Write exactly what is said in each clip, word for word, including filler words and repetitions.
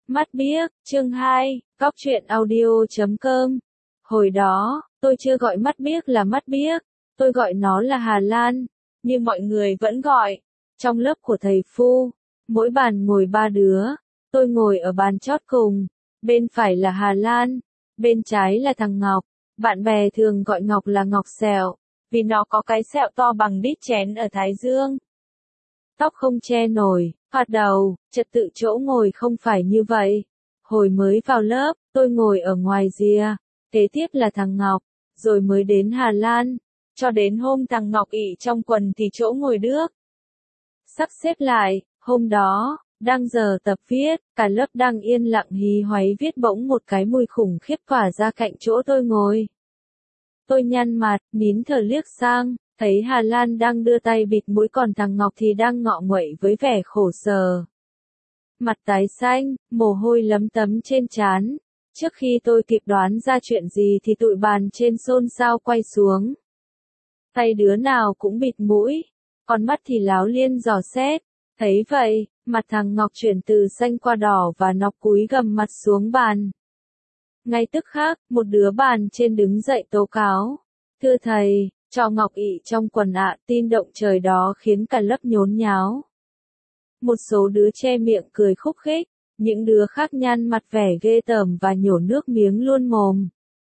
Mắt biếc, chương hai, góc truyện audio chấm com. Hồi đó, tôi chưa gọi mắt biếc là mắt biếc, tôi gọi nó là Hà Lan, như mọi người vẫn gọi. Trong lớp của thầy Phu, mỗi bàn ngồi ba đứa, tôi ngồi ở bàn chót cùng, bên phải là Hà Lan, bên trái là thằng Ngọc. Bạn bè thường gọi Ngọc là Ngọc Sẹo, vì nó có cái sẹo to bằng đít chén ở thái dương. Tóc không che nổi, hoạt đầu, trật tự chỗ ngồi không phải như vậy. Hồi mới vào lớp, tôi ngồi ở ngoài rìa, kế tiếp là thằng Ngọc, rồi mới đến Hà Lan, cho đến hôm thằng Ngọc ị trong quần thì chỗ ngồi đước. Sắp xếp lại, hôm đó, đang giờ tập viết, cả lớp đang yên lặng hí hoáy viết, bỗng một cái mùi khủng khiếp tỏa ra cạnh chỗ tôi ngồi. Tôi nhăn mặt, nín thở liếc sang, thấy Hà Lan đang đưa tay bịt mũi, còn thằng Ngọc thì đang ngọ nguậy với vẻ khổ sở. Mặt tái xanh, mồ hôi lấm tấm trên trán. Trước khi tôi kịp đoán ra chuyện gì thì tụi bàn trên xôn xao quay xuống. Tay đứa nào cũng bịt mũi, con mắt thì láo liên dò xét. Thấy vậy, mặt thằng Ngọc chuyển từ xanh qua đỏ và nó cúi gằm mặt xuống bàn. Ngay tức khắc, một đứa bàn trên đứng dậy tố cáo. Thưa thầy, cho Ngọc ị trong quần ạ. Tin động trời đó khiến cả lớp nhốn nháo. Một số đứa che miệng cười khúc khích, những đứa khác nhăn mặt vẻ ghê tởm và nhổ nước miếng luôn mồm.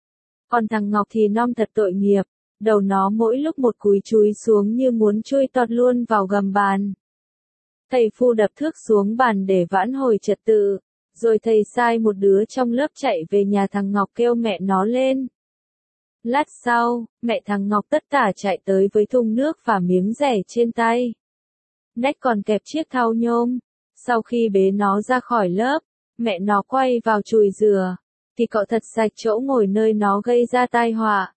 Còn thằng Ngọc thì non thật tội nghiệp, đầu nó mỗi lúc một cúi chúi xuống như muốn chui tọt luôn vào gầm bàn. Thầy Phu đập thước xuống bàn để vãn hồi trật tự, rồi thầy sai một đứa trong lớp chạy về nhà thằng Ngọc kêu mẹ nó lên. Lát sau, mẹ thằng Ngọc tất tả chạy tới với thùng nước và miếng rẻ trên tay. Nách còn kẹp chiếc thau nhôm. Sau khi bế nó ra khỏi lớp, mẹ nó quay vào chùi rửa, thì cọ thật sạch chỗ ngồi nơi nó gây ra tai họa.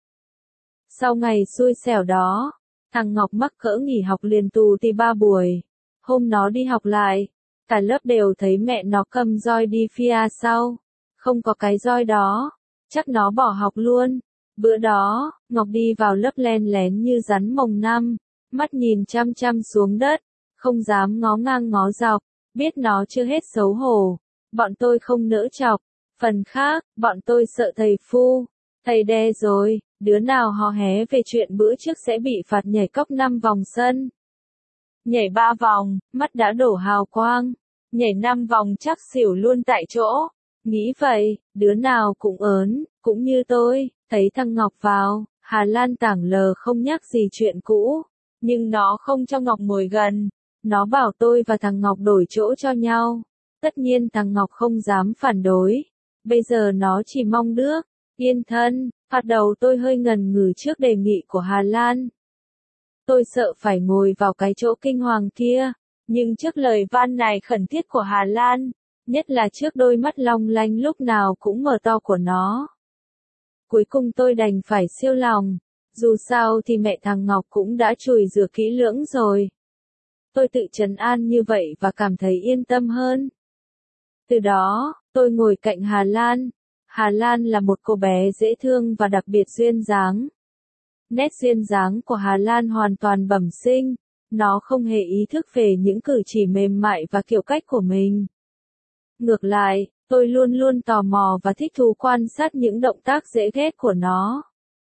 Sau ngày xui xẻo đó, thằng Ngọc mắc cỡ nghỉ học liền tù thì ba buổi. Hôm nó đi học lại, cả lớp đều thấy mẹ nó cầm roi đi phía sau. Không có cái roi đó, chắc nó bỏ học luôn. Bữa đó, Ngọc đi vào lớp len lén như rắn mồng năm, mắt nhìn chăm chăm xuống đất, không dám ngó ngang ngó dọc, biết nó chưa hết xấu hổ. Bọn tôi không nỡ chọc. Phần khác, bọn tôi sợ thầy Phu. Thầy đe rồi, đứa nào hò hé về chuyện bữa trước sẽ bị phạt nhảy cóc năm vòng sân. Nhảy ba vòng, mắt đã đổ hào quang. Nhảy năm vòng chắc xỉu luôn tại chỗ. Nghĩ vậy, đứa nào cũng ớn, cũng như tôi. Thấy thằng Ngọc vào, Hà Lan tảng lờ không nhắc gì chuyện cũ. Nhưng nó không cho Ngọc ngồi gần. Nó bảo tôi và thằng Ngọc đổi chỗ cho nhau. Tất nhiên thằng Ngọc không dám phản đối. Bây giờ nó chỉ mong đước yên thân. Phạt đầu tôi hơi ngần ngừ trước đề nghị của Hà Lan. Tôi sợ phải ngồi vào cái chỗ kinh hoàng kia. Nhưng trước lời van này khẩn thiết của Hà Lan, nhất là trước đôi mắt long lanh lúc nào cũng mở to của nó, cuối cùng tôi đành phải siêu lòng. Dù sao thì mẹ thằng Ngọc cũng đã chùi rửa kỹ lưỡng rồi. Tôi tự trấn an như vậy và cảm thấy yên tâm hơn. Từ đó, tôi ngồi cạnh Hà Lan. Hà Lan là một cô bé dễ thương và đặc biệt duyên dáng. Nét duyên dáng của Hà Lan hoàn toàn bẩm sinh. Nó không hề ý thức về những cử chỉ mềm mại và kiểu cách của mình. Ngược lại, tôi luôn luôn tò mò và thích thú quan sát những động tác dễ ghét của nó.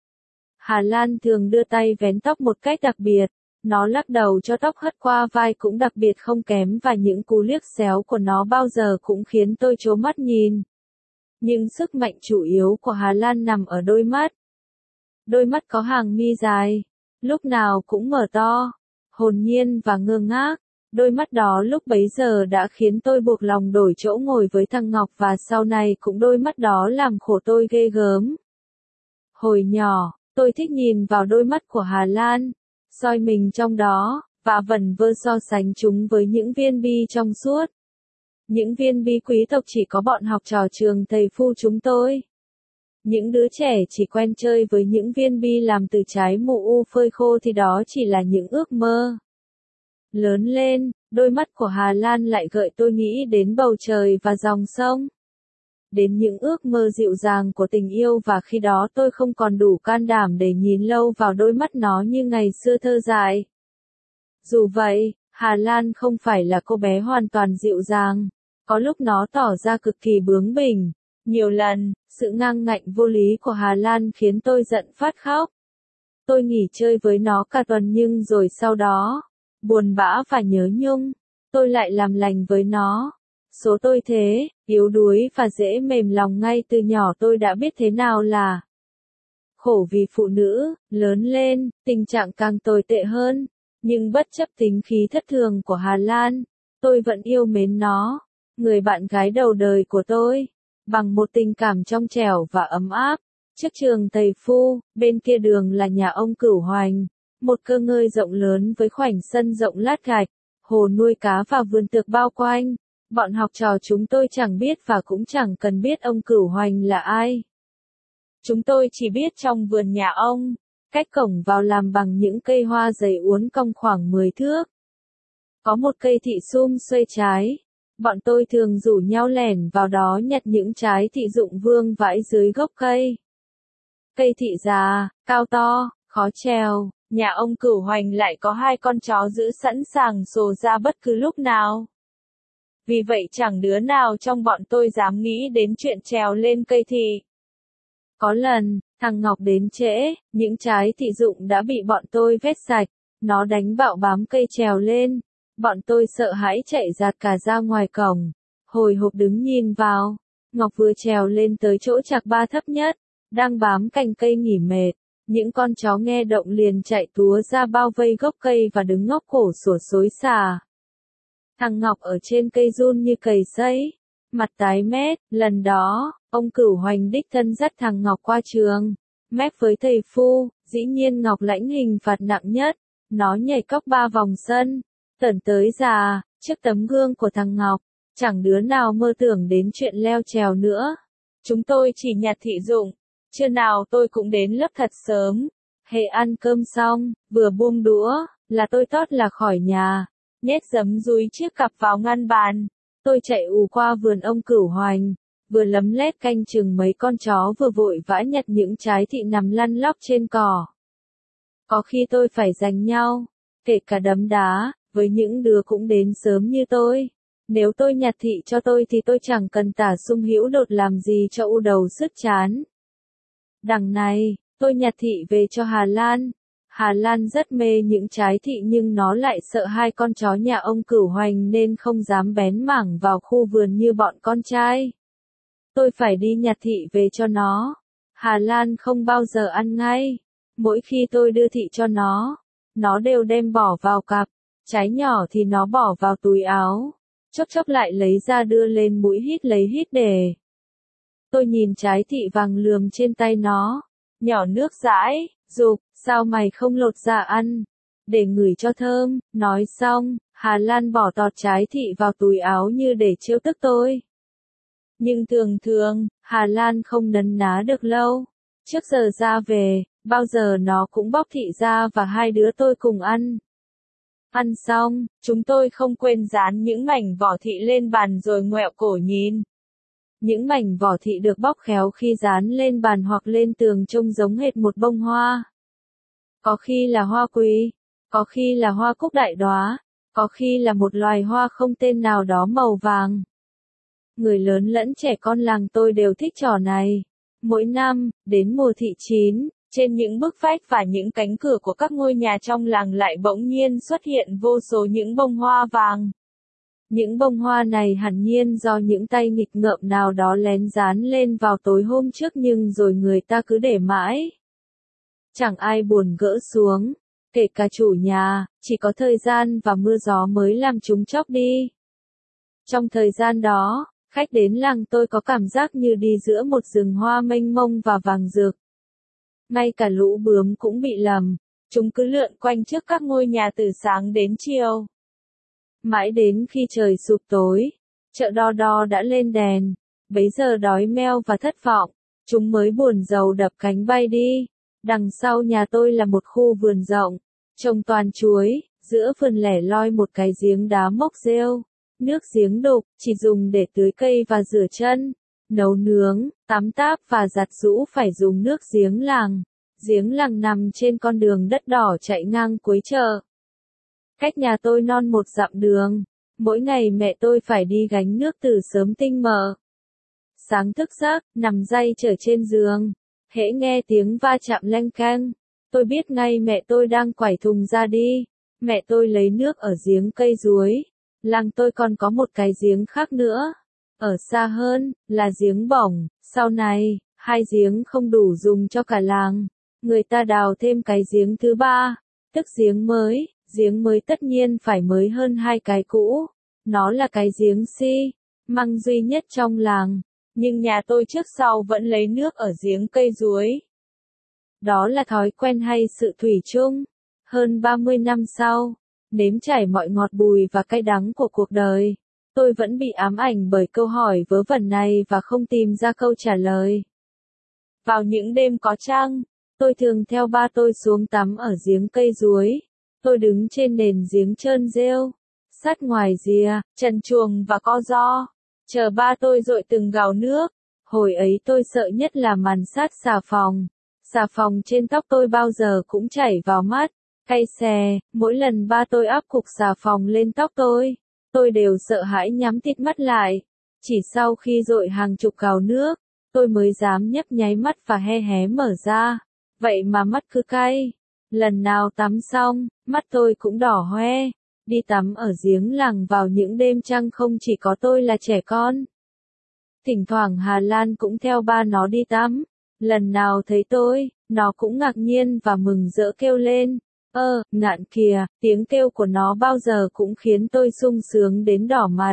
Hà Lan thường đưa tay vén tóc một cách đặc biệt. Nó lắc đầu cho tóc hất qua vai cũng đặc biệt không kém, và những cú liếc xéo của nó bao giờ cũng khiến tôi trố mắt nhìn. Nhưng sức mạnh chủ yếu của Hà Lan nằm ở đôi mắt. Đôi mắt có hàng mi dài, lúc nào cũng mở to, hồn nhiên và ngơ ngác. Đôi mắt đó lúc bấy giờ đã khiến tôi buộc lòng đổi chỗ ngồi với thằng Ngọc, và sau này cũng đôi mắt đó làm khổ tôi ghê gớm. Hồi nhỏ, tôi thích nhìn vào đôi mắt của Hà Lan, soi mình trong đó, và vẩn vơ so sánh chúng với những viên bi trong suốt. Những viên bi quý tộc chỉ có bọn học trò trường thầy Phu chúng tôi. Những đứa trẻ chỉ quen chơi với những viên bi làm từ trái mù u phơi khô thì đó chỉ là những ước mơ. Lớn lên, đôi mắt của Hà Lan lại gợi tôi nghĩ đến bầu trời và dòng sông. Đến những ước mơ dịu dàng của tình yêu, và khi đó tôi không còn đủ can đảm để nhìn lâu vào đôi mắt nó như ngày xưa thơ dại. Dù vậy, Hà Lan không phải là cô bé hoàn toàn dịu dàng. Có lúc nó tỏ ra cực kỳ bướng bỉnh. Nhiều lần, sự ngang ngạnh vô lý của Hà Lan khiến tôi giận phát khóc. Tôi nghỉ chơi với nó cả tuần nhưng rồi sau đó, buồn bã và nhớ nhung, tôi lại làm lành với nó. Số tôi thế, yếu đuối và dễ mềm lòng ngay từ nhỏ tôi đã biết thế nào là khổ vì phụ nữ, lớn lên, tình trạng càng tồi tệ hơn. Nhưng bất chấp tính khí thất thường của Hà Lan, tôi vẫn yêu mến nó, người bạn gái đầu đời của tôi, bằng một tình cảm trong trẻo và ấm áp. Trước trường thầy Phu, bên kia đường là nhà ông Cửu Hoành, một cơ ngơi rộng lớn với khoảnh sân rộng lát gạch, hồ nuôi cá và vườn tược bao quanh. Bọn học trò chúng tôi chẳng biết và cũng chẳng cần biết ông Cửu Hoành là ai. Chúng tôi chỉ biết trong vườn nhà ông, cách cổng vào làm bằng những cây hoa dày uốn cong khoảng mười thước. Có một cây thị sum xuê trái. Bọn tôi thường rủ nhau lẻn vào đó nhặt những trái thị dụng vương vãi dưới gốc cây. Cây thị già, cao to, khó trèo, nhà ông Cửu Hoành lại có hai con chó giữ sẵn sàng sồ ra bất cứ lúc nào. Vì vậy chẳng đứa nào trong bọn tôi dám nghĩ đến chuyện trèo lên cây thị. Có lần, thằng Ngọc đến trễ, những trái thị dụng đã bị bọn tôi vét sạch, nó đánh bạo bám cây trèo lên. Bọn tôi sợ hãi chạy giạt cả ra ngoài cổng, hồi hộp đứng nhìn vào. Ngọc vừa trèo lên tới chỗ chạc ba thấp nhất, đang bám cành cây nghỉ mệt. Những con chó nghe động liền chạy túa ra bao vây gốc cây và đứng ngóc cổ sủa xối xả. Thằng Ngọc ở trên cây run như cầy sấy, mặt tái mét. Lần đó, ông Cửu Hoành đích thân dắt thằng Ngọc qua trường, mép với thầy Phu. Dĩ nhiên Ngọc lãnh hình phạt nặng nhất, nó nhảy cóc ba vòng sân. Tẩn tới già, trước tấm gương của thằng Ngọc, chẳng đứa nào mơ tưởng đến chuyện leo trèo nữa. Chúng tôi chỉ nhặt thị dụng, trưa nào tôi cũng đến lớp thật sớm. Hễ ăn cơm xong, vừa buông đũa, là tôi tót là khỏi nhà, nhét giấm dúi chiếc cặp vào ngăn bàn. Tôi chạy ù qua vườn ông Cửu Hoành, vừa lấm lét canh chừng mấy con chó vừa vội vã nhặt những trái thị nằm lăn lóc trên cỏ. Có khi tôi phải giành nhau, kể cả đấm đá, với những đứa cũng đến sớm như tôi. Nếu tôi nhặt thị cho tôi thì tôi chẳng cần tả sung hữu đột làm gì cho u đầu sứt chán. Đằng này, tôi nhặt thị về cho Hà Lan. Hà Lan rất mê những trái thị nhưng nó lại sợ hai con chó nhà ông Cửu Hoành nên không dám bén mảng vào khu vườn như bọn con trai. Tôi phải đi nhặt thị về cho nó. Hà Lan không bao giờ ăn ngay. Mỗi khi tôi đưa thị cho nó, nó đều đem bỏ vào cặp. Trái nhỏ thì nó bỏ vào túi áo, chốc chốc lại lấy ra đưa lên mũi hít lấy hít để. Tôi nhìn trái thị vàng lườm trên tay nó, nhỏ nước dãi, dục, sao mày không lột ra ăn, để ngửi cho thơm. Nói xong, Hà Lan bỏ tọt trái thị vào túi áo như để trêu tức tôi. Nhưng thường thường, Hà Lan không nấn ná được lâu. Trước giờ ra về, bao giờ nó cũng bóc thị ra và hai đứa tôi cùng ăn. Ăn xong, chúng tôi không quên dán những mảnh vỏ thị lên bàn rồi ngoẹo cổ nhìn. Những mảnh vỏ thị được bóc khéo khi dán lên bàn hoặc lên tường trông giống hệt một bông hoa. Có khi là hoa quỳ, có khi là hoa cúc đại đóa, có khi là một loài hoa không tên nào đó màu vàng. Người lớn lẫn trẻ con làng tôi đều thích trò này. Mỗi năm, đến mùa thị chín, trên những bức vách và những cánh cửa của các ngôi nhà trong làng lại bỗng nhiên xuất hiện vô số những bông hoa vàng. Những bông hoa này hẳn nhiên do những tay nghịch ngợm nào đó lén dán lên vào tối hôm trước nhưng rồi người ta cứ để mãi. Chẳng ai buồn gỡ xuống, kể cả chủ nhà, chỉ có thời gian và mưa gió mới làm chúng chóc đi. Trong thời gian đó, khách đến làng tôi có cảm giác như đi giữa một rừng hoa mênh mông và vàng rực. Ngay cả lũ bướm cũng bị lầm, chúng cứ lượn quanh trước các ngôi nhà từ sáng đến chiều. Mãi đến khi trời sụp tối, chợ đo đo đã lên đèn, bấy giờ đói meo và thất vọng, chúng mới buồn rầu đập cánh bay đi. Đằng sau nhà tôi là một khu vườn rộng, trồng toàn chuối, giữa vườn lẻ loi một cái giếng đá mốc rêu. Nước giếng đục, chỉ dùng để tưới cây và rửa chân, nấu nướng, tắm táp và giặt giũ phải dùng nước giếng làng. Giếng làng nằm trên con đường đất đỏ chạy ngang cuối chợ. Cách nhà tôi non một dặm đường, Mỗi ngày mẹ tôi phải đi gánh nước từ sớm tinh mờ. Sáng thức giấc, nằm day trở trên giường. Hễ nghe tiếng va chạm leng keng, tôi biết ngay mẹ tôi đang quải thùng ra đi. Mẹ tôi lấy nước ở giếng cây ruối. Làng tôi còn có một cái giếng khác nữa. Ở xa hơn, là giếng bỏng. Sau này, hai giếng không đủ dùng cho cả làng. Người ta đào thêm cái giếng thứ ba, tức giếng mới. Giếng mới tất nhiên phải mới hơn hai cái cũ. Nó là cái giếng xi măng duy nhất trong làng. Nhưng nhà tôi trước sau vẫn lấy nước ở giếng cây ruối. Đó là thói quen hay sự thủy chung. Hơn ba mươi năm sau, nếm trải mọi ngọt bùi và cay đắng của cuộc đời, tôi vẫn bị ám ảnh bởi câu hỏi vớ vẩn này và không tìm ra câu trả lời. Vào những đêm có trăng, tôi thường theo ba tôi xuống tắm ở giếng cây ruối. Tôi đứng trên nền giếng trơn rêu, sát ngoài rìa, trần truồng và co ro, chờ ba tôi dội từng gáo nước. Hồi ấy tôi sợ nhất là màn sát xà phòng. Xà phòng trên tóc tôi bao giờ cũng chảy vào mắt, cay xè, mỗi lần ba tôi áp cục xà phòng lên tóc tôi, tôi đều sợ hãi nhắm tít mắt lại. Chỉ sau khi dội hàng chục gáo nước, tôi mới dám nhấp nháy mắt và hé hé mở ra, vậy mà mắt cứ cay. Lần nào tắm xong, mắt tôi cũng đỏ hoe. Đi tắm ở giếng làng vào những đêm trăng không chỉ có tôi là trẻ con. Thỉnh thoảng Hà Lan cũng theo ba nó đi tắm. Lần nào thấy tôi, nó cũng ngạc nhiên và mừng rỡ kêu lên. Ơ, Ngạn kìa, tiếng kêu của nó bao giờ cũng khiến tôi sung sướng đến đỏ mặt.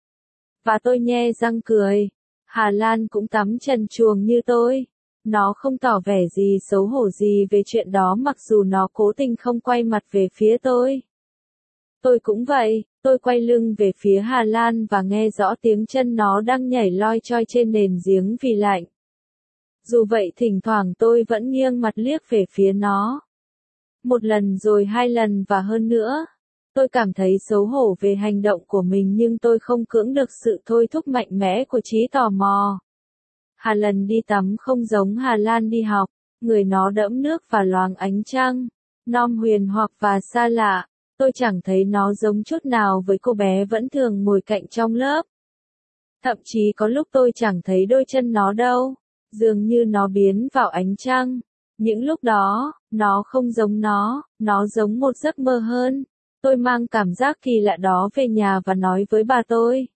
Và tôi nhe răng cười. Hà Lan cũng tắm trần truồng như tôi. Nó không tỏ vẻ gì xấu hổ gì về chuyện đó mặc dù nó cố tình không quay mặt về phía tôi. Tôi cũng vậy, tôi quay lưng về phía Hà Lan và nghe rõ tiếng chân nó đang nhảy loi choi trên nền giếng vì lạnh. Dù vậy thỉnh thoảng tôi vẫn nghiêng mặt liếc về phía nó. Một lần rồi hai lần và hơn nữa. Tôi cảm thấy xấu hổ về hành động của mình nhưng tôi không cưỡng được sự thôi thúc mạnh mẽ của trí tò mò. Hà lần đi tắm không giống Hà Lan đi học, người nó đẫm nước và loáng ánh trăng, non huyền hoặc và xa lạ. Tôi chẳng thấy nó giống chút nào với cô bé vẫn thường ngồi cạnh trong lớp. Thậm chí có lúc tôi chẳng thấy đôi chân nó đâu, dường như nó biến vào ánh trăng. Những lúc đó, nó không giống nó, nó giống một giấc mơ hơn. Tôi mang cảm giác kỳ lạ đó về nhà và nói với bà tôi.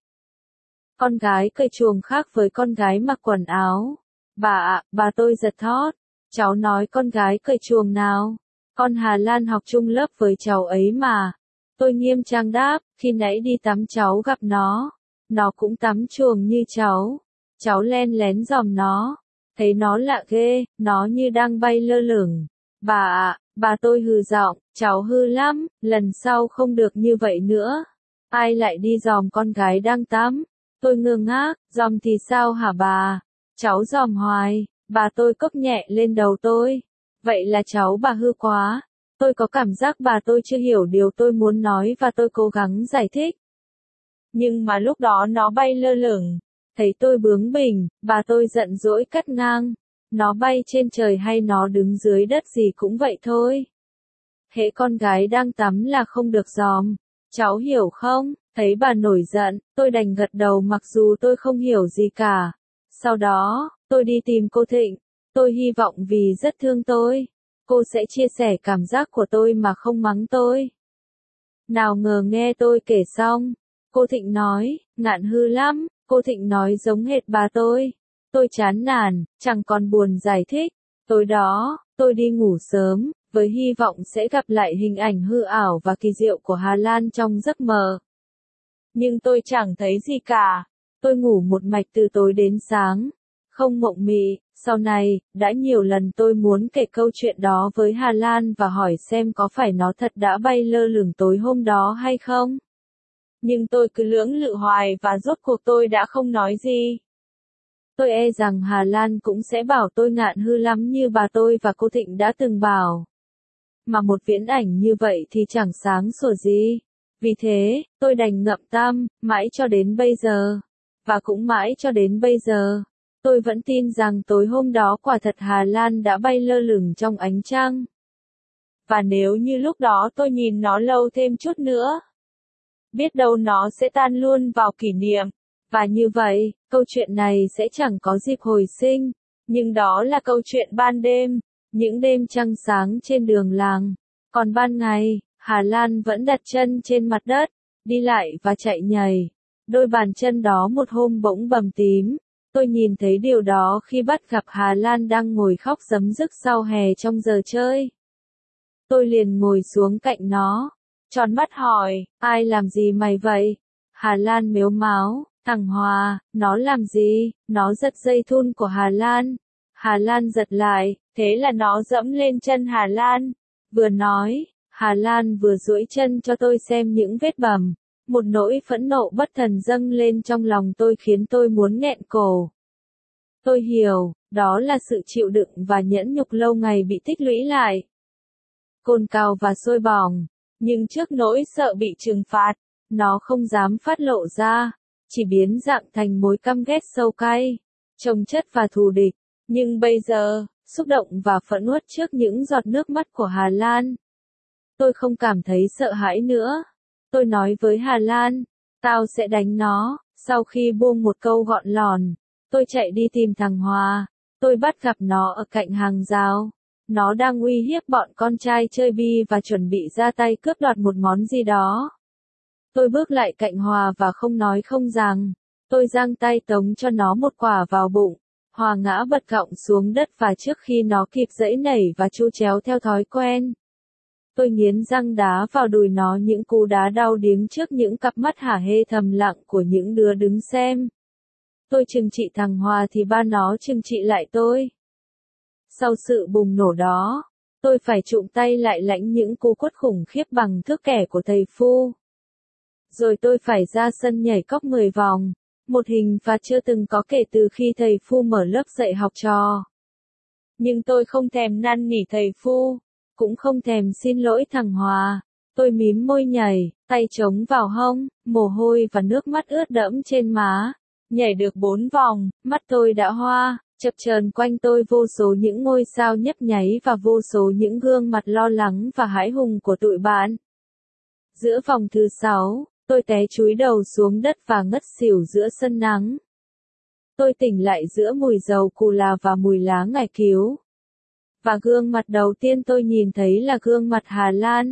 Con gái cởi chuồng khác với con gái mặc quần áo. Bà ạ, bà tôi giật thót. Cháu nói con gái cởi chuồng nào? Con Hà Lan học chung lớp với cháu ấy mà. Tôi nghiêm trang đáp, khi nãy đi tắm cháu gặp nó. Nó cũng tắm chuồng như cháu. Cháu len lén dòm nó. Thấy nó lạ ghê, nó như đang bay lơ lửng. Bà ạ, bà tôi hừ giọng, cháu hư lắm, lần sau không được như vậy nữa. Ai lại đi dòm con gái đang tắm? Tôi ngơ ngác, dòm thì sao hả bà? Cháu dòm hoài, bà tôi cốc nhẹ lên đầu tôi. Vậy là cháu bà hư quá. Tôi có cảm giác bà tôi chưa hiểu điều tôi muốn nói và tôi cố gắng giải thích. Nhưng mà lúc đó nó bay lơ lửng. Thấy tôi bướng bỉnh, bà tôi giận dỗi cắt ngang. Nó bay trên trời hay nó đứng dưới đất gì cũng vậy thôi. Hễ con gái đang tắm là không được dòm. Cháu hiểu không? Thấy bà nổi giận, tôi đành gật đầu mặc dù tôi không hiểu gì cả. Sau đó, tôi đi tìm cô Thịnh. Tôi hy vọng vì rất thương tôi, cô sẽ chia sẻ cảm giác của tôi mà không mắng tôi. Nào ngờ nghe tôi kể xong, cô Thịnh nói, Ngạn hư lắm, cô Thịnh nói giống hệt bà tôi. Tôi chán nản, chẳng còn buồn giải thích. Tối đó, tôi đi ngủ sớm, với hy vọng sẽ gặp lại hình ảnh hư ảo và kỳ diệu của Hà Lan trong giấc mơ. Nhưng tôi chẳng thấy gì cả. Tôi ngủ một mạch từ tối đến sáng, không mộng mị. Sau này, đã nhiều lần tôi muốn kể câu chuyện đó với Hà Lan và hỏi xem có phải nó thật đã bay lơ lửng tối hôm đó hay không. Nhưng tôi cứ lưỡng lự hoài và rốt cuộc tôi đã không nói gì. Tôi e rằng Hà Lan cũng sẽ bảo tôi ngạn hư lắm như bà tôi và cô Thịnh đã từng bảo. Mà một viễn ảnh như vậy thì chẳng sáng sủa gì. Vì thế, tôi đành ngậm tâm, mãi cho đến bây giờ. Và cũng mãi cho đến bây giờ, tôi vẫn tin rằng tối hôm đó quả thật Hà Lan đã bay lơ lửng trong ánh trăng. Và nếu như lúc đó tôi nhìn nó lâu thêm chút nữa, biết đâu nó sẽ tan luôn vào kỷ niệm. Và như vậy, câu chuyện này sẽ chẳng có dịp hồi sinh. Nhưng đó là câu chuyện ban đêm, những đêm trăng sáng trên đường làng. Còn ban ngày, Hà Lan vẫn đặt chân trên mặt đất, đi lại và chạy nhảy. Đôi bàn chân đó một hôm bỗng bầm tím. Tôi nhìn thấy điều đó khi bắt gặp Hà Lan đang ngồi khóc rấm rức sau hè trong giờ chơi. Tôi liền ngồi xuống cạnh nó, tròn mắt hỏi, ai làm gì mày vậy? Hà Lan mếu máo, thằng Hòa, nó làm gì? Nó giật dây thun của Hà Lan. Hà Lan giật lại, thế là nó dẫm lên chân Hà Lan. Vừa nói, Hà Lan vừa duỗi chân cho tôi xem những vết bầm. Một nỗi phẫn nộ bất thần dâng lên trong lòng tôi khiến tôi muốn nghẹn cổ. Tôi hiểu, đó là sự chịu đựng và nhẫn nhục lâu ngày bị tích lũy lại. Cồn cào và sôi bỏng, nhưng trước nỗi sợ bị trừng phạt, nó không dám phát lộ ra, chỉ biến dạng thành mối căm ghét sâu cay, chồng chất và thù địch. Nhưng bây giờ, xúc động và phẫn uất trước những giọt nước mắt của Hà Lan, tôi không cảm thấy sợ hãi nữa. Tôi nói với Hà Lan, tao sẽ đánh nó. Sau khi buông một câu gọn lòn, tôi chạy đi tìm thằng Hòa. Tôi bắt gặp nó ở cạnh hàng rào. Nó đang uy hiếp bọn con trai chơi bi và chuẩn bị ra tay cướp đoạt một món gì đó. Tôi bước lại cạnh Hòa và không nói không rằng. Tôi giang tay tống cho nó một quả vào bụng. Hòa ngã bật gọng xuống đất và trước khi nó kịp giãy nảy và chu chéo theo thói quen, tôi nghiến răng đá vào đùi nó những cú đá đau điếng trước những cặp mắt hả hê thầm lặng của những đứa đứng xem. Tôi trừng trị thằng Hòa thì ba nó trừng trị lại tôi. Sau sự bùng nổ đó, tôi phải trụm tay lại lãnh những cú quất khủng khiếp bằng thước kẻ của thầy Phu. Rồi tôi phải ra sân nhảy cóc mười vòng, một hình phạt chưa từng có kể từ khi thầy Phu mở lớp dạy học trò. Nhưng tôi không thèm năn nỉ thầy Phu, cũng không thèm xin lỗi thằng Hòa. Tôi mím môi nhảy, tay chống vào hông, mồ hôi và nước mắt ướt đẫm trên má. Nhảy được bốn vòng, mắt tôi đã hoa, chập chờn quanh tôi vô số những ngôi sao nhấp nháy và vô số những gương mặt lo lắng và hãi hùng của tụi bạn. Giữa vòng thứ sáu, tôi té chúi đầu xuống đất và ngất xỉu giữa sân nắng. Tôi tỉnh lại giữa mùi dầu cù là và mùi lá ngải cứu. Và gương mặt đầu tiên tôi nhìn thấy là gương mặt Hà Lan.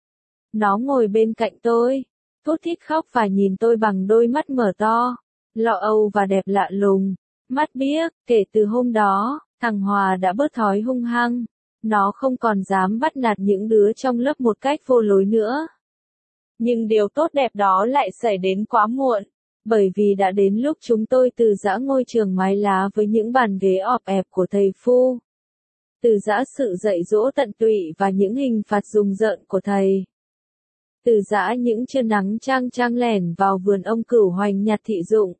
Nó ngồi bên cạnh tôi, thút thít khóc và nhìn tôi bằng đôi mắt mở to, lo âu và đẹp lạ lùng. Mắt biếc, kể từ hôm đó, thằng Hòa đã bớt thói hung hăng. Nó không còn dám bắt nạt những đứa trong lớp một cách vô lối nữa. Nhưng điều tốt đẹp đó lại xảy đến quá muộn, bởi vì đã đến lúc chúng tôi từ giã ngôi trường mái lá với những bàn ghế ọp ẹp của thầy Phu. Từ giã sự dạy dỗ tận tụy và những hình phạt rùng rợn của thầy. Từ giã những trưa nắng chang chang lẻn vào vườn ông Cửu Hoành nhặt thị dụng.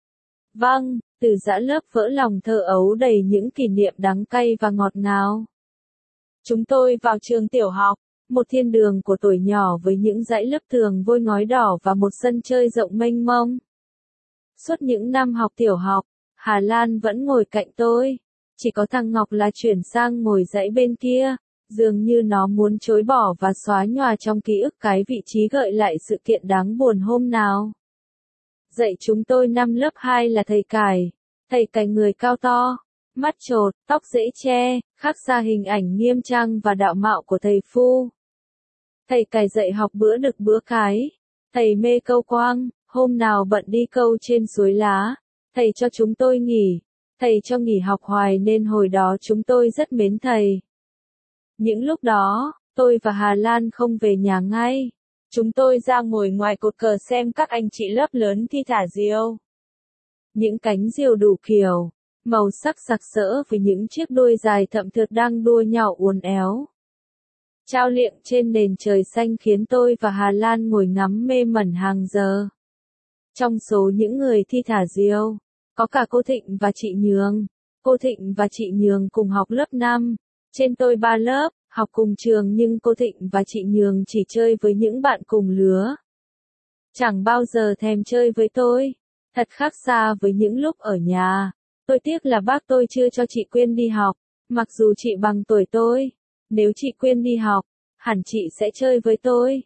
Vâng, từ giã lớp vỡ lòng thơ ấu đầy những kỷ niệm đắng cay và ngọt ngào. Chúng tôi vào trường tiểu học, một thiên đường của tuổi nhỏ với những dãy lớp tường vôi ngói đỏ và một sân chơi rộng mênh mông. Suốt những năm học tiểu học, Hà Lan vẫn ngồi cạnh tôi. Chỉ có thằng Ngọc là chuyển sang ngồi dãy bên kia, dường như nó muốn chối bỏ và xóa nhòa trong ký ức cái vị trí gợi lại sự kiện đáng buồn hôm nào. Dạy chúng tôi năm lớp hai là thầy Cải, thầy Cải người cao to, mắt chột, tóc dễ che, khắc ra hình ảnh nghiêm trang và đạo mạo của thầy Phu. Thầy Cải dạy học bữa đực bữa cái, thầy mê câu quang, hôm nào bận đi câu trên suối lá, thầy cho chúng tôi nghỉ. Thầy cho nghỉ học hoài nên hồi đó chúng tôi rất mến thầy. Những lúc đó, tôi và Hà Lan không về nhà ngay. Chúng tôi ra ngồi ngoài cột cờ xem các anh chị lớp lớn thi thả diều. Những cánh diều đủ kiểu, màu sắc sặc sỡ với những chiếc đuôi dài thậm thượt đang đua nhau uốn éo. Trao liệng trên nền trời xanh khiến tôi và Hà Lan ngồi ngắm mê mẩn hàng giờ. Trong số những người thi thả diều, có cả cô Thịnh và chị Nhường. Cô Thịnh và chị Nhường cùng học lớp năm. Trên tôi ba lớp, học cùng trường nhưng cô Thịnh và chị Nhường chỉ chơi với những bạn cùng lứa. Chẳng bao giờ thèm chơi với tôi. Thật khác xa với những lúc ở nhà. Tôi tiếc là bác tôi chưa cho chị Quyên đi học. Mặc dù chị bằng tuổi tôi. Nếu chị Quyên đi học, hẳn chị sẽ chơi với tôi.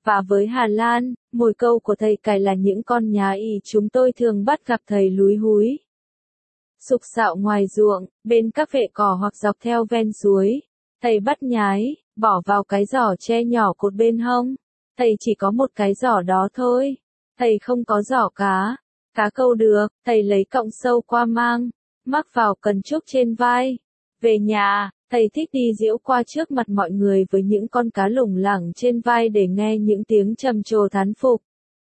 Và với Hà Lan, mồi câu của thầy cài là những con nhá ỉ chúng tôi thường bắt gặp thầy lúi húi. Sục sạo ngoài ruộng, bên các vệ cỏ hoặc dọc theo ven suối. Thầy bắt nhái, bỏ vào cái giỏ tre nhỏ cột bên hông. Thầy chỉ có một cái giỏ đó thôi. Thầy không có giỏ cá. Cá câu được, thầy lấy cọng sâu qua mang, mắc vào cần trúc trên vai. Về nhà, thầy thích đi giễu qua trước mặt mọi người với những con cá lủng lẳng trên vai để nghe những tiếng trầm trồ thán phục.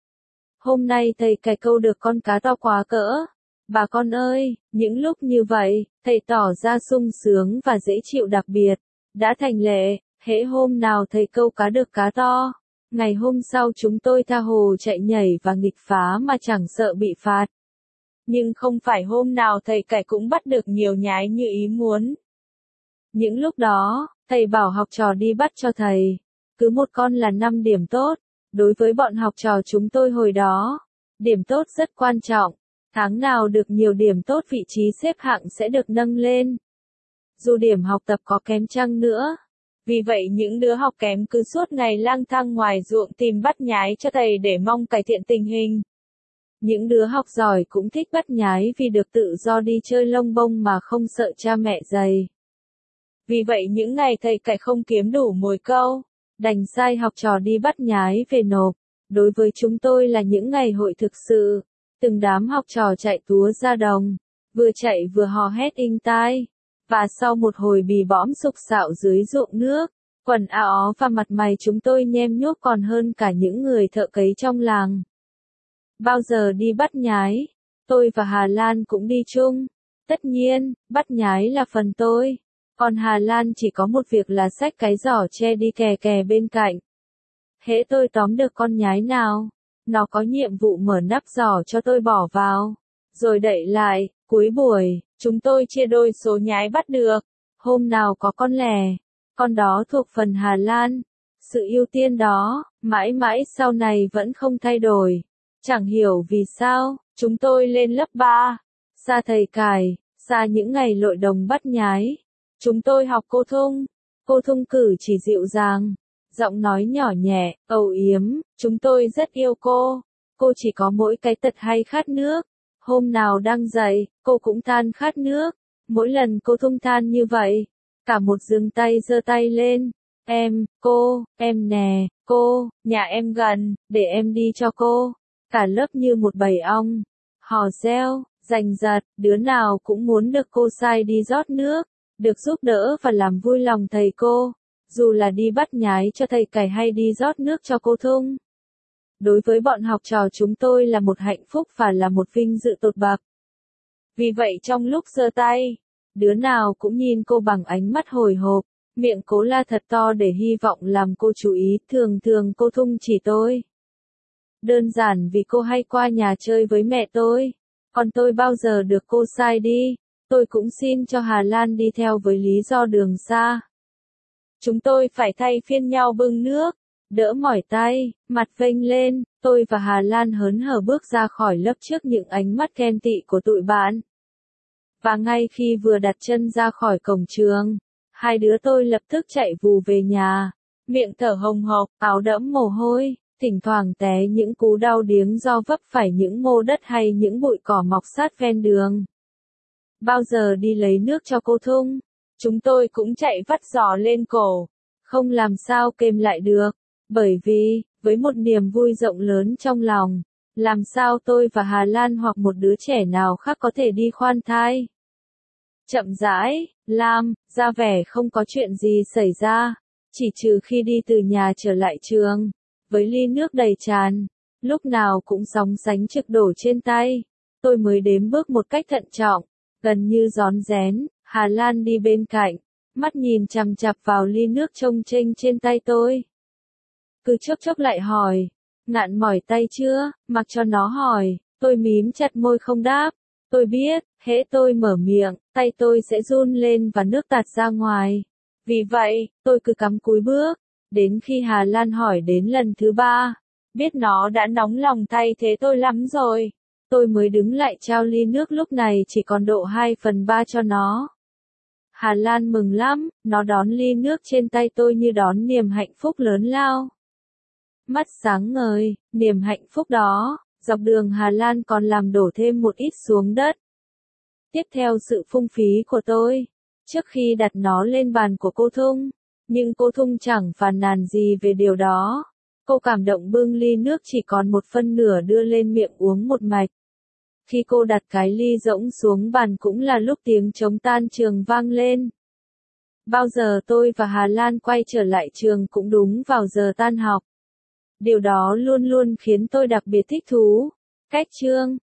Hôm nay thầy cài câu được con cá to quá cỡ. Bà con ơi, những lúc như vậy, thầy tỏ ra sung sướng và dễ chịu đặc biệt. Đã thành lệ, hễ hôm nào thầy câu cá được cá to, ngày hôm sau chúng tôi tha hồ chạy nhảy và nghịch phá mà chẳng sợ bị phạt. Nhưng không phải hôm nào thầy cài cũng bắt được nhiều nhái như ý muốn. Những lúc đó, thầy bảo học trò đi bắt cho thầy. Cứ một con là năm điểm tốt. Đối với bọn học trò chúng tôi hồi đó, điểm tốt rất quan trọng. Tháng nào được nhiều điểm tốt vị trí xếp hạng sẽ được nâng lên. Dù điểm học tập có kém chăng nữa. Vì vậy những đứa học kém cứ suốt ngày lang thang ngoài ruộng tìm bắt nhái cho thầy để mong cải thiện tình hình. Những đứa học giỏi cũng thích bắt nhái vì được tự do đi chơi lông bông mà không sợ cha mẹ giày. Vì vậy những ngày thầy cài không kiếm đủ mồi câu, đành sai học trò đi bắt nhái về nộp. Đối với chúng tôi là những ngày hội thực sự. Từng đám học trò chạy túa ra đồng, vừa chạy vừa hò hét inh tai. Và sau một hồi bì bõm sục sạo dưới ruộng nước, quần áo và mặt mày chúng tôi nhem nhuốc còn hơn cả những người thợ cấy trong làng. Bao giờ đi bắt nhái, tôi và Hà Lan cũng đi chung. Tất nhiên, bắt nhái là phần tôi. Còn Hà Lan chỉ có một việc là xách cái giỏ tre đi kè kè bên cạnh. Hễ tôi tóm được con nhái nào, nó có nhiệm vụ mở nắp giỏ cho tôi bỏ vào, rồi đậy lại. Cuối buổi, chúng tôi chia đôi số nhái bắt được. Hôm nào có con lẻ, con đó thuộc phần Hà Lan. Sự ưu tiên đó, mãi mãi sau này vẫn không thay đổi. Chẳng hiểu vì sao, chúng tôi lên lớp ba, xa thầy cài, xa những ngày lội đồng bắt nhái. Chúng tôi học cô Thung. Cô Thung cử chỉ dịu dàng, giọng nói nhỏ nhẹ, âu yếm. Chúng tôi rất yêu cô. Cô chỉ có mỗi cái tật hay khát nước. Hôm nào đang dạy, cô cũng than khát nước. Mỗi lần cô Thung than như vậy, cả một rừng tay giơ tay lên. Em, cô, em nè, cô, nhà em gần, để em đi cho cô. Cả lớp như một bầy ong, hò reo, giành giật, đứa nào cũng muốn được cô sai đi rót nước, được giúp đỡ và làm vui lòng thầy cô, dù là đi bắt nhái cho thầy cài hay đi rót nước cho cô Thung. Đối với bọn học trò chúng tôi là một hạnh phúc và là một vinh dự tột bậc. Vì vậy trong lúc giơ tay, đứa nào cũng nhìn cô bằng ánh mắt hồi hộp, miệng cố la thật to để hy vọng làm cô chú ý. Thường thường cô Thung chỉ tôi. Đơn giản vì cô hay qua nhà chơi với mẹ tôi, còn tôi bao giờ được cô sai đi. Tôi cũng xin cho Hà Lan đi theo với lý do đường xa. Chúng tôi phải thay phiên nhau bưng nước, đỡ mỏi tay, mặt vênh lên. Tôi và Hà Lan hớn hở bước ra khỏi lớp trước những ánh mắt ghen tị của tụi bạn. Và ngay khi vừa đặt chân ra khỏi cổng trường, hai đứa tôi lập tức chạy vù về nhà, miệng thở hồng hộc, áo đẫm mồ hôi, thỉnh thoảng té những cú đau điếng do vấp phải những mô đất hay những bụi cỏ mọc sát ven đường. Bao giờ đi lấy nước cho cô Thung, chúng tôi cũng chạy vắt giỏ lên cổ, không làm sao kềm lại được, bởi vì, với một niềm vui rộng lớn trong lòng, làm sao tôi và Hà Lan hoặc một đứa trẻ nào khác có thể đi khoan thai. Chậm rãi, Lam, ra vẻ không có chuyện gì xảy ra, chỉ trừ khi đi từ nhà trở lại trường, với ly nước đầy tràn, lúc nào cũng sóng sánh trực đổ trên tay, tôi mới đếm bước một cách thận trọng, gần như rón rén. Hà Lan đi bên cạnh, mắt nhìn chằm chằm vào ly nước trông chênh trên tay tôi. Cứ chốc chốc lại hỏi, ngạn mỏi tay chưa, mặc cho nó hỏi, tôi mím chặt môi không đáp. Tôi biết, hễ tôi mở miệng, tay tôi sẽ run lên và nước tạt ra ngoài. Vì vậy, tôi cứ cắm cúi bước, đến khi Hà Lan hỏi đến lần thứ ba, biết nó đã nóng lòng thay thế tôi lắm rồi. Tôi mới đứng lại trao ly nước lúc này chỉ còn độ hai phần ba cho nó. Hà Lan mừng lắm, nó đón ly nước trên tay tôi như đón niềm hạnh phúc lớn lao. mắt sáng ngời, niềm hạnh phúc đó, dọc đường Hà Lan còn làm đổ thêm một ít xuống đất. Tiếp theo sự phung phí của tôi, trước khi đặt nó lên bàn của cô Thung, nhưng cô Thung chẳng phàn nàn gì về điều đó. Cô cảm động bưng ly nước chỉ còn một phân nửa đưa lên miệng uống một mạch. Khi cô đặt cái ly rỗng xuống bàn cũng là lúc tiếng trống tan trường vang lên. Bao giờ tôi và Hà Lan quay trở lại trường cũng đúng vào giờ tan học. Điều đó luôn luôn khiến tôi đặc biệt thích thú. Cách chương